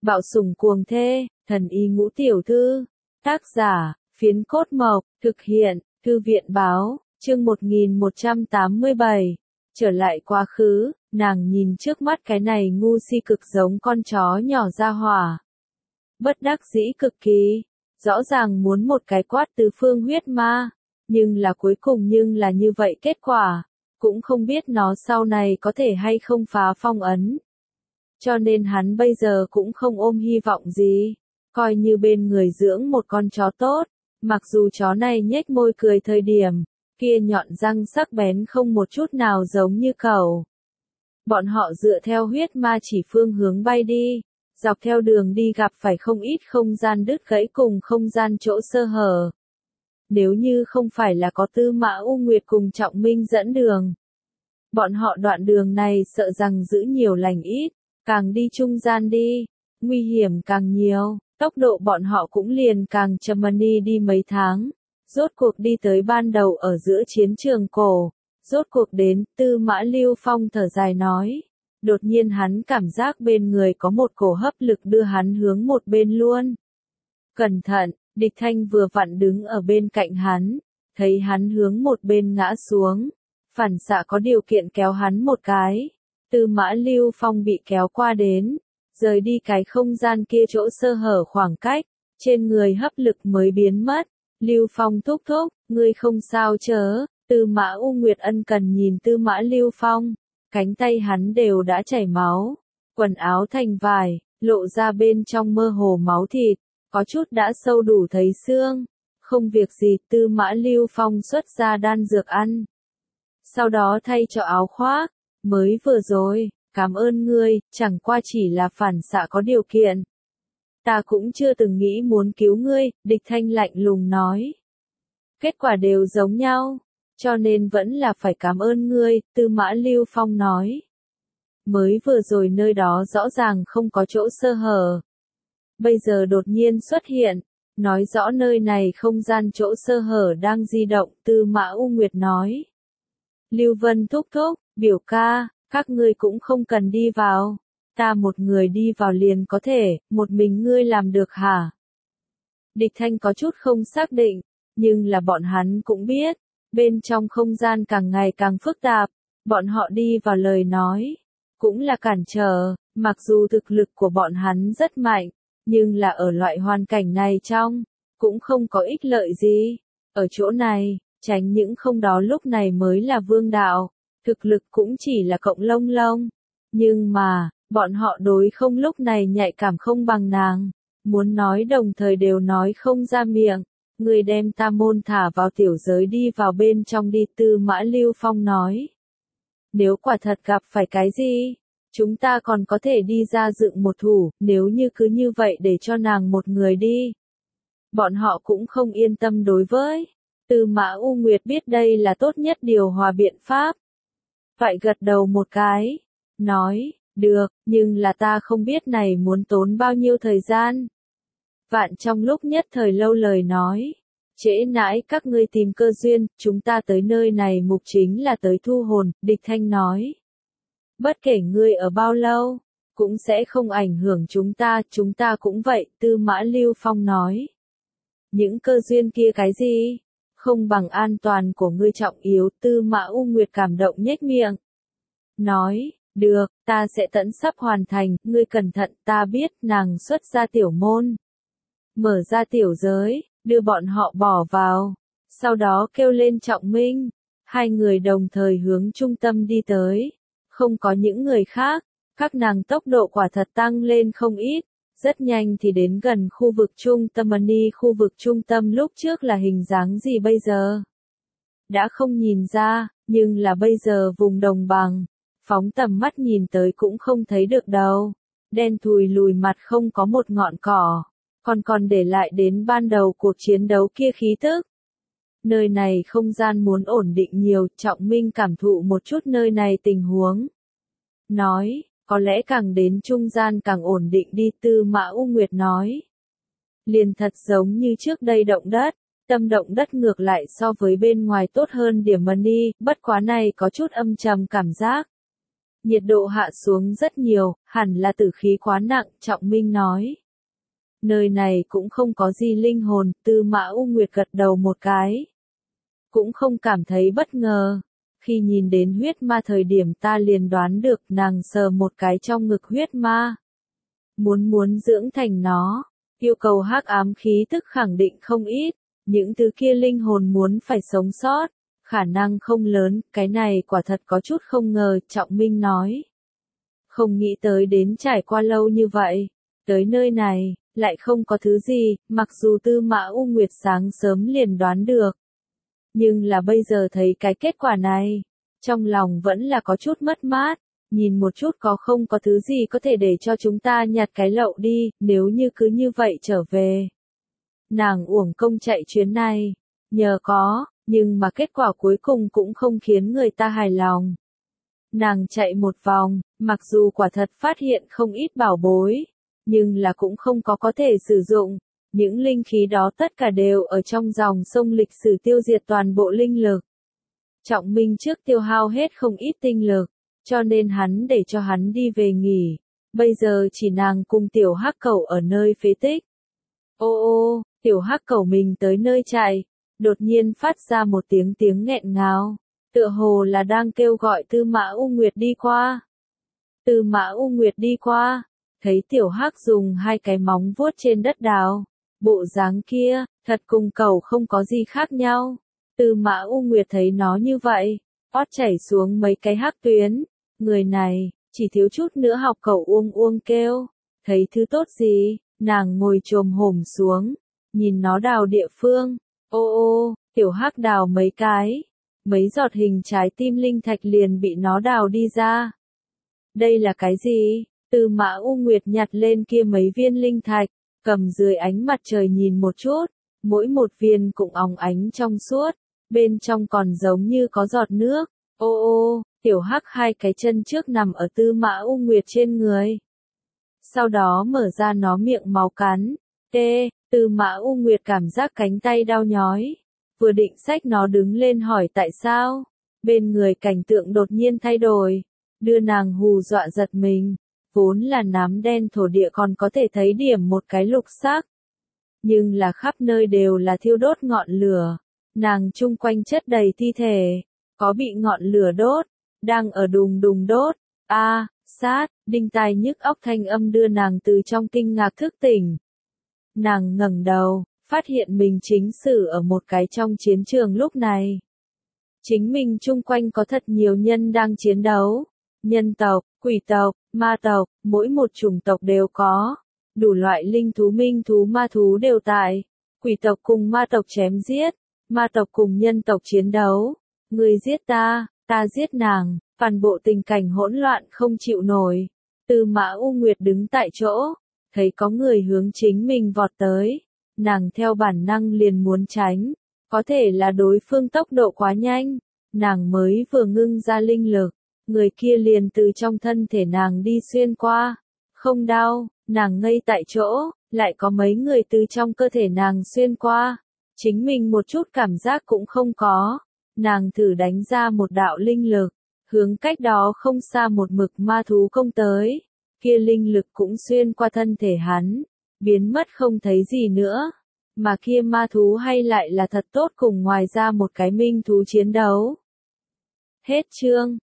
Bạo sủng cuồng thê, thần y ngũ tiểu thư. Tác giả, Phiến Cốt Mộc, thực hiện, Thư viện báo, chương 1187. Trở lại quá khứ, nàng nhìn trước mắt cái này ngu si cực giống con chó nhỏ ra hỏa. Bất đắc dĩ cực kỳ, rõ ràng muốn một cái quát tứ phương huyết ma, nhưng là cuối cùng là như vậy kết quả, cũng không biết nó sau này có thể hay không phá phong ấn. Cho nên hắn bây giờ cũng không ôm hy vọng gì, coi như bên người dưỡng một con chó tốt, mặc dù chó này nhếch môi cười thời điểm, kia nhọn răng sắc bén không một chút nào giống như cẩu. Bọn họ dựa theo huyết ma chỉ phương hướng bay đi, dọc theo đường đi gặp phải không ít không gian đứt gãy cùng không gian chỗ sơ hở. Nếu như không phải là có Tư Mã U Nguyệt cùng Trọng Minh dẫn đường, bọn họ đoạn đường này sợ rằng giữ nhiều lành ít, càng đi trung gian đi, nguy hiểm càng nhiều, tốc độ bọn họ cũng liền càng chậm đi mấy tháng. Rốt cuộc đi tới ban đầu ở giữa chiến trường cổ, rốt cuộc đến, Tư Mã Lưu Phong thở dài nói. Đột nhiên hắn cảm giác bên người có một cổ hấp lực đưa hắn hướng một bên luôn. Cẩn thận, Địch Thanh vừa vặn đứng ở bên cạnh hắn, thấy hắn hướng một bên ngã xuống, phản xạ có điều kiện kéo hắn một cái. Tư Mã Lưu Phong bị kéo qua đến, rời đi cái không gian kia chỗ sơ hở khoảng cách, trên người hấp lực mới biến mất. Lưu Phong thúc thúc, ngươi không sao chớ, Tư Mã U Nguyệt ân cần nhìn Tư Mã Lưu Phong, cánh tay hắn đều đã chảy máu, quần áo thành vải, lộ ra bên trong mơ hồ máu thịt, có chút đã sâu đủ thấy xương. Không việc gì, Tư Mã Lưu Phong xuất ra đan dược ăn. Sau đó thay cho áo khoác, mới vừa rồi, cảm ơn ngươi, chẳng qua chỉ là phản xạ có điều kiện. Ta cũng chưa từng nghĩ muốn cứu ngươi, Địch Thanh lạnh lùng nói. Kết quả đều giống nhau, cho nên vẫn là phải cảm ơn ngươi, Tư Mã Lưu Phong nói. Mới vừa rồi nơi đó rõ ràng không có chỗ sơ hở. Bây giờ đột nhiên xuất hiện, nói rõ nơi này không gian chỗ sơ hở đang di động, Tư Mã U Nguyệt nói. Lưu Vân thúc thúc, biểu ca, các ngươi cũng không cần đi vào. Ta một người đi vào liền có thể, một mình ngươi làm được hả? Địch Thanh có chút không xác định, nhưng là bọn hắn cũng biết, bên trong không gian càng ngày càng phức tạp, bọn họ đi vào lời nói, cũng là cản trở, mặc dù thực lực của bọn hắn rất mạnh, nhưng là ở loại hoàn cảnh này trong, cũng không có ích lợi gì. Ở chỗ này, tránh những không đó lúc này mới là vương đạo, thực lực cũng chỉ là cộng lông lông. Nhưng mà, bọn họ đối không lúc này nhạy cảm không bằng nàng, muốn nói đồng thời đều nói không ra miệng. Người đem ta môn thả vào tiểu giới đi vào bên trong đi, Tư Mã Lưu Phong nói. Nếu quả thật gặp phải cái gì, chúng ta còn có thể đi ra dựng một thủ, nếu như cứ như vậy để cho nàng một người đi. Bọn họ cũng không yên tâm đối với. Tư Mã U Nguyệt biết đây là tốt nhất điều hòa biện pháp. Vậy gật đầu một cái, nói, được, nhưng là ta không biết này muốn tốn bao nhiêu thời gian. Vạn trong lúc nhất thời lâu lời nói, trễ nãi các ngươi tìm cơ duyên, chúng ta tới nơi này mục chính là tới thu hồn, Địch Thanh nói. Bất kể ngươi ở bao lâu, cũng sẽ không ảnh hưởng chúng ta cũng vậy, Tư Mã Lưu Phong nói. Những cơ duyên kia cái gì? Không bằng an toàn của ngươi trọng yếu, Tư Mã U Nguyệt cảm động nhếch miệng. Nói, được, ta sẽ tận sắp hoàn thành, ngươi cẩn thận, ta biết, nàng xuất ra tiểu môn. Mở ra tiểu giới, đưa bọn họ bỏ vào, sau đó kêu lên Trọng Minh. Hai người đồng thời hướng trung tâm đi tới, không có những người khác, các nàng tốc độ quả thật tăng lên không ít, rất nhanh thì đến gần khu vực trung tâm. Khu vực trung tâm lúc trước là hình dáng gì bây giờ? Đã không nhìn ra, nhưng là bây giờ vùng đồng bằng, phóng tầm mắt nhìn tới cũng không thấy được đâu, đen thùi lùi mặt không có một ngọn cỏ. Còn để lại đến ban đầu cuộc chiến đấu kia khí tức. Nơi này không gian muốn ổn định nhiều, Trọng Minh cảm thụ một chút nơi này tình huống. Nói, có lẽ càng đến trung gian càng ổn định đi, Tư Mã U Nguyệt nói. Liền thật giống như trước đây động đất, tâm động đất ngược lại so với bên ngoài tốt hơn điểm bất quá này có chút âm trầm cảm giác. Nhiệt độ hạ xuống rất nhiều, hẳn là tử khí quá nặng, Trọng Minh nói. Nơi này cũng không có gì linh hồn, Tư Mã U Nguyệt gật đầu một cái. Cũng không cảm thấy bất ngờ. Khi nhìn đến huyết ma thời điểm ta liền đoán được, nàng sờ một cái trong ngực huyết ma. Muốn dưỡng thành nó, yêu cầu hắc ám khí tức khẳng định không ít, những thứ kia linh hồn muốn phải sống sót, khả năng không lớn, cái này quả thật có chút không ngờ, Trọng Minh nói. Không nghĩ tới đến trải qua lâu như vậy, tới nơi này, lại không có thứ gì, mặc dù Tư Mã U Nguyệt sáng sớm liền đoán được. Nhưng là bây giờ thấy cái kết quả này, trong lòng vẫn là có chút mất mát, nhìn một chút có không có thứ gì có thể để cho chúng ta nhặt cái lậu đi, nếu như cứ như vậy trở về. Nàng uổng công chạy chuyến này, nhờ có, nhưng mà kết quả cuối cùng cũng không khiến người ta hài lòng. Nàng chạy một vòng, mặc dù quả thật phát hiện không ít bảo bối, nhưng là cũng không có thể sử dụng. Những linh khí đó tất cả đều ở trong dòng sông lịch sử tiêu diệt toàn bộ linh lực. Trọng Minh trước tiêu hao hết không ít tinh lực, cho nên hắn để cho hắn đi về nghỉ. Bây giờ chỉ nàng cùng tiểu hắc cẩu ở nơi phế tích. Ô ô, tiểu hắc cẩu mình tới nơi chạy, đột nhiên phát ra một tiếng nghẹn ngào, tựa hồ là đang kêu gọi Tư Mã U Nguyệt đi qua. Tư Mã U Nguyệt đi qua, thấy tiểu hắc dùng hai cái móng vuốt trên đất đào. Bộ dáng kia, thật cùng cẩu không có gì khác nhau. Tư Mã U Nguyệt thấy nó như vậy, ót chảy xuống mấy cái hắc tuyến. Người này, chỉ thiếu chút nữa học cẩu uông kêu. Thấy thứ tốt gì, nàng ngồi chồm hổm xuống, nhìn nó đào địa phương. Ô ô, tiểu hắc đào mấy cái. Mấy giọt hình trái tim linh thạch liền bị nó đào đi ra. Đây là cái gì? Tư Mã U Nguyệt nhặt lên kia mấy viên linh thạch, cầm dưới ánh mặt trời nhìn một chút, mỗi một viên cũng óng ánh trong suốt, bên trong còn giống như có giọt nước. Ô ô, tiểu hắc hai cái chân trước nằm ở Tư Mã U Nguyệt trên người. Sau đó mở ra nó miệng máu cắn. Tư Mã U Nguyệt cảm giác cánh tay đau nhói. Vừa định xách nó đứng lên hỏi tại sao. Bên người cảnh tượng đột nhiên thay đổi, đưa nàng hù dọa giật mình. Vốn là nám đen thổ địa còn có thể thấy điểm một cái lục sắc. Nhưng là khắp nơi đều là thiêu đốt ngọn lửa. Nàng chung quanh chất đầy thi thể. Có bị ngọn lửa đốt. Đang ở đùng đùng đốt. Sát, đinh tai nhức óc thanh âm đưa nàng từ trong kinh ngạc thức tỉnh. Nàng ngẩng đầu, phát hiện mình chính xử ở một cái trong chiến trường lúc này. Chính mình chung quanh có thật nhiều nhân đang chiến đấu. Nhân tộc, quỷ tộc, ma tộc, mỗi một chủng tộc đều có. Đủ loại linh thú minh thú ma thú đều tại. Quỷ tộc cùng ma tộc chém giết. Ma tộc cùng nhân tộc chiến đấu. Người giết ta, ta giết nàng. Toàn bộ tình cảnh hỗn loạn không chịu nổi. Tư Mã U Nguyệt đứng tại chỗ. Thấy có người hướng chính mình vọt tới. Nàng theo bản năng liền muốn tránh. Có thể là đối phương tốc độ quá nhanh. Nàng mới vừa ngưng ra linh lực. Người kia liền từ trong thân thể nàng đi xuyên qua. Không đau, nàng ngây tại chỗ, lại có mấy người từ trong cơ thể nàng xuyên qua. Chính mình một chút cảm giác cũng không có. Nàng thử đánh ra một đạo linh lực, hướng cách đó không xa một mực ma thú công tới. Kia linh lực cũng xuyên qua thân thể hắn, biến mất không thấy gì nữa. Mà kia ma thú hay lại là thật tốt cùng ngoài ra một cái minh thú chiến đấu. Hết chương.